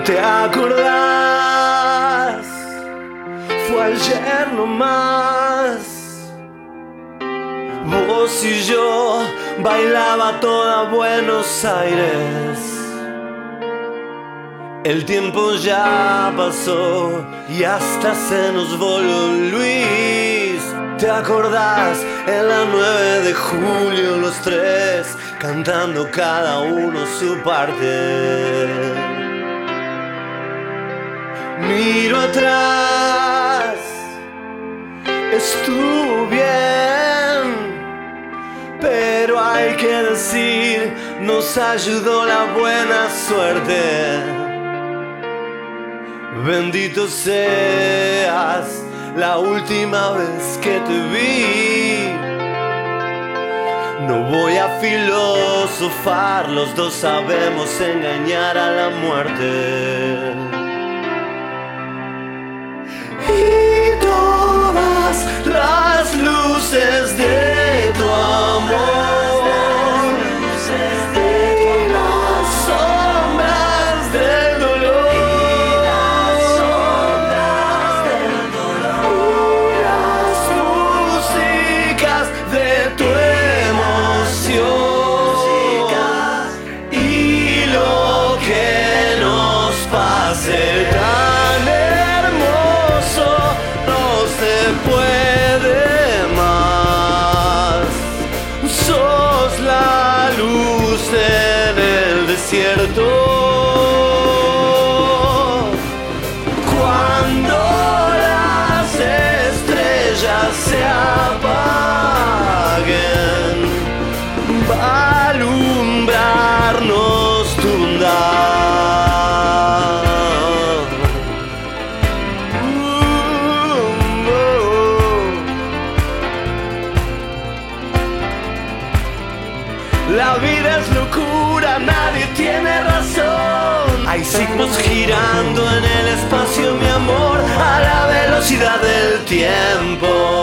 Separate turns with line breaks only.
¿Te acordás? Fue ayer nomás. Vos y yo bailaba toda Buenos Aires. El tiempo ya pasó y hasta se nos volvió Luis. ¿Te acordás? En la 9 de julio los tres cantando cada uno su parte. Miro atrás, estuvo bien, pero hay que decir, nos ayudó la buena suerte. Bendito seas, la última vez que te vi. No voy a filosofar, los dos sabemos engañar a la muerte. Y todas las luces de tu amor, tan hermoso, no se puede más. Sos la luz en el desierto. Cuando las estrellas se apaguen, va a alumbrarnos tu bondad. La vida es locura, nadie tiene razón. Hay signos girando en el espacio, mi amor, a la velocidad del tiempo.